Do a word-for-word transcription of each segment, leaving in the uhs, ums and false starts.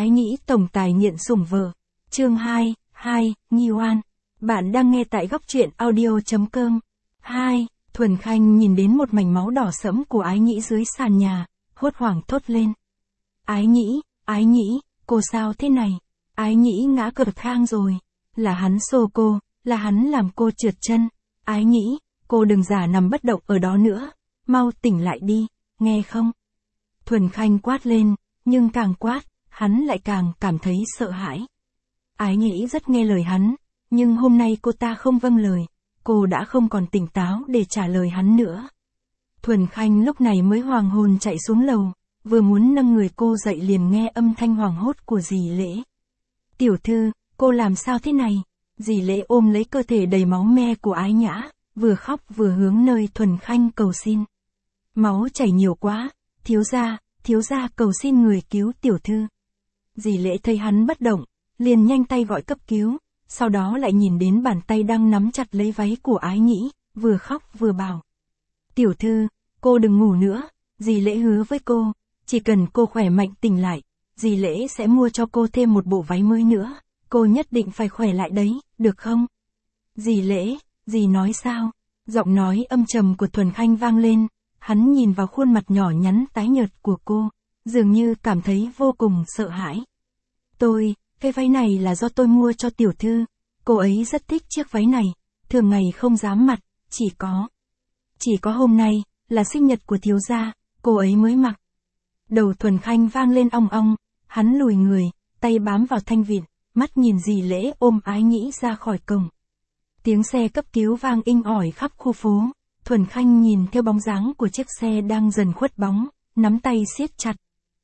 Ái Nhĩ tổng tài nghiện sủng vợ. Chương hai, hai, Nhi oan. Bạn đang nghe tại góc truyện audio chấm com. hai. Thuần Khanh nhìn đến một mảnh máu đỏ sẫm của Ái Nhĩ dưới sàn nhà, hốt hoảng thốt lên. Ái Nhĩ, Ái Nhĩ, cô sao thế này? Ái Nhĩ ngã cật khang rồi. Là hắn xô cô, là hắn làm cô trượt chân. Ái Nhĩ, cô đừng giả nằm bất động ở đó nữa. Mau tỉnh lại đi, nghe không? Thuần Khanh quát lên, nhưng càng quát, hắn lại càng cảm thấy sợ hãi. Ái Nhĩ rất nghe lời hắn, nhưng hôm nay cô ta không vâng lời, cô đã không còn tỉnh táo để trả lời hắn nữa. Thuần Khanh lúc này mới hoàng hồn chạy xuống lầu, vừa muốn nâng người cô dậy liền nghe âm thanh hoảng hốt của dì Lễ. Tiểu thư, cô làm sao thế này? Dì Lễ ôm lấy cơ thể đầy máu me của Ái Nhã, vừa khóc vừa hướng nơi Thuần Khanh cầu xin. Máu chảy nhiều quá, thiếu gia, thiếu gia cầu xin người cứu tiểu thư. Dì Lễ thấy hắn bất động, liền nhanh tay gọi cấp cứu, sau đó lại nhìn đến bàn tay đang nắm chặt lấy váy của Ái Nhĩ, vừa khóc vừa bảo. Tiểu thư, cô đừng ngủ nữa, dì Lễ hứa với cô, chỉ cần cô khỏe mạnh tỉnh lại, dì Lễ sẽ mua cho cô thêm một bộ váy mới nữa, cô nhất định phải khỏe lại đấy, được không? Dì Lễ, dì nói sao? Giọng nói âm trầm của Thuần Khanh vang lên, hắn nhìn vào khuôn mặt nhỏ nhắn tái nhợt của cô, dường như cảm thấy vô cùng sợ hãi. Tôi, cái váy này là do tôi mua cho tiểu thư, cô ấy rất thích chiếc váy này, thường ngày không dám mặc, chỉ có. Chỉ có hôm nay, là sinh nhật của thiếu gia, cô ấy mới mặc. Đầu Thuần Khanh vang lên ong ong, hắn lùi người, tay bám vào thanh vịn, mắt nhìn dì Lễ ôm Ái Nhĩ ra khỏi cổng. Tiếng xe cấp cứu vang inh ỏi khắp khu phố, Thuần Khanh nhìn theo bóng dáng của chiếc xe đang dần khuất bóng, nắm tay siết chặt.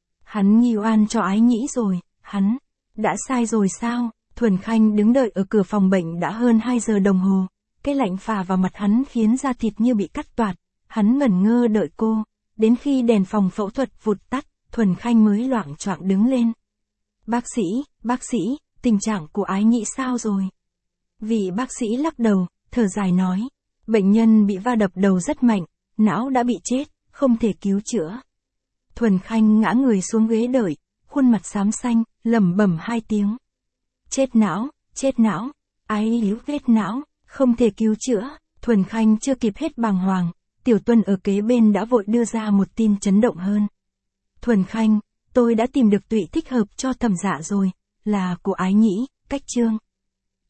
Hắn nghi oan cho Ái Nhĩ rồi, hắn đã sai rồi sao? Thuần Khanh đứng đợi ở cửa phòng bệnh đã hơn hai giờ đồng hồ, cái lạnh phả vào mặt hắn khiến da thịt như bị cắt toạc, hắn ngẩn ngơ đợi cô, đến khi đèn phòng phẫu thuật vụt tắt, Thuần Khanh mới loạng choạng đứng lên. Bác sĩ, bác sĩ, tình trạng của Ái Nhĩ sao rồi? Vị bác sĩ lắc đầu, thở dài nói, bệnh nhân bị va đập đầu rất mạnh, não đã bị chết, không thể cứu chữa. Thuần Khanh ngã người xuống ghế đợi, khuôn mặt xám xanh, lẩm bẩm hai tiếng. Chết não, chết não, Ái Nhĩ vết não, không thể cứu chữa. Thuần Khanh chưa kịp hết bàng hoàng, Tiểu Tuân ở kế bên đã vội đưa ra một tin chấn động hơn. Thuần Khanh, tôi đã tìm được tụy thích hợp cho Thẩm Dạ rồi, là của Ái Nhĩ, cách chương.